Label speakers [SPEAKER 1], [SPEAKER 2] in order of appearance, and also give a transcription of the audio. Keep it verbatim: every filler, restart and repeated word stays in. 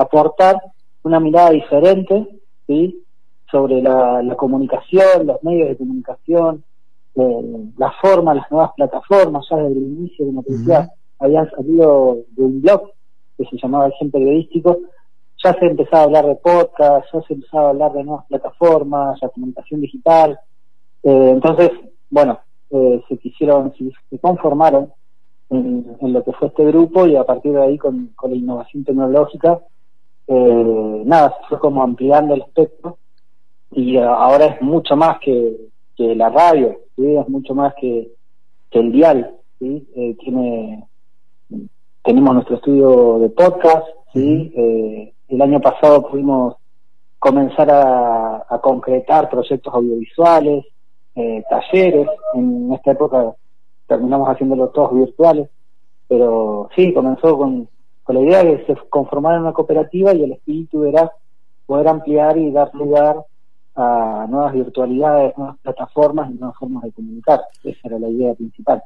[SPEAKER 1] aportar una mirada diferente, ¿sí?, sobre la, la comunicación, los medios de comunicación, eh, la forma, las nuevas plataformas. Ya desde el inicio, como te decía, uh-huh. habían salido de un blog que se llamaba El Gen Periodístico, ya se empezaba a hablar de podcast, ya se empezaba a hablar de nuevas plataformas, la comunicación digital. Eh, entonces, bueno, eh, se quisieron, se, se conformaron en, en lo que fue este grupo, y a partir de ahí, con, con la innovación tecnológica, eh, nada, se fue como ampliando el espectro, y uh, ahora es mucho más que, que la radio, ¿sí? Es mucho más que, que el dial, ¿sí? Eh, tiene, tenemos nuestro estudio de podcast, ¿sí? Uh-huh. eh, el año pasado pudimos comenzar a, a concretar proyectos audiovisuales, eh, talleres. En esta época terminamos haciéndolo todos virtuales, pero sí, comenzó con, con la idea de que se conformara una cooperativa, y el espíritu era poder ampliar y dar lugar a nuevas virtualidades, nuevas plataformas y nuevas formas de comunicar. Esa era la idea principal.